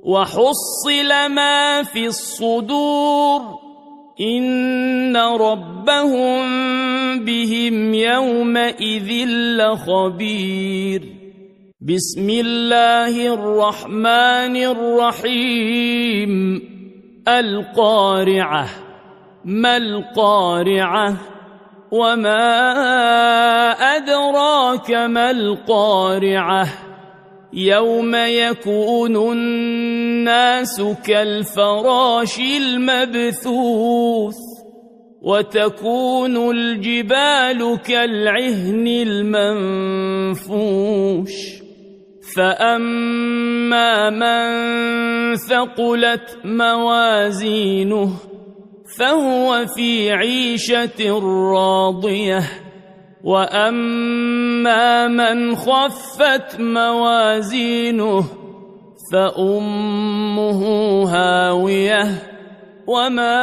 وحصل ما في الصدور إن ربهم بهم يومئذ لخبير. بسم الله الرحمن الرحيم. القارعة. ما القارعة؟ وما أدراك ما القارعة؟ يوم يكون الناس كالفراش المبثوث وتكون الجبال كالعهن المنفوش فأما من ثقلت موازينه فهو في عيشة راضية وأما من خفت موازينه فأمه هاوية وما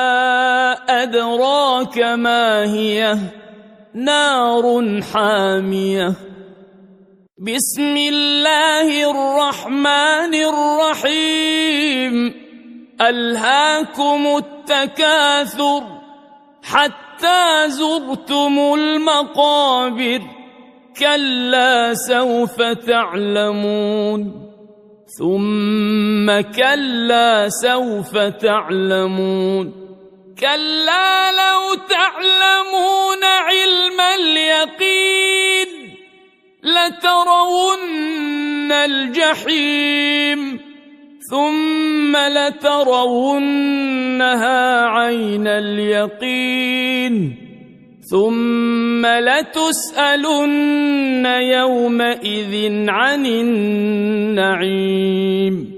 أدراك ما هي نار حامية. بسم الله الرحمن الرحيم. ألهاكم التكاثر حتى زرتم المقابر كلا سوف تعلمون ثم كلا سوف تعلمون كلا لو تعلمون علم اليقين لترون الجحيم ثم لترونها عين اليقين ثم لتسألن يومئذ عن النعيم.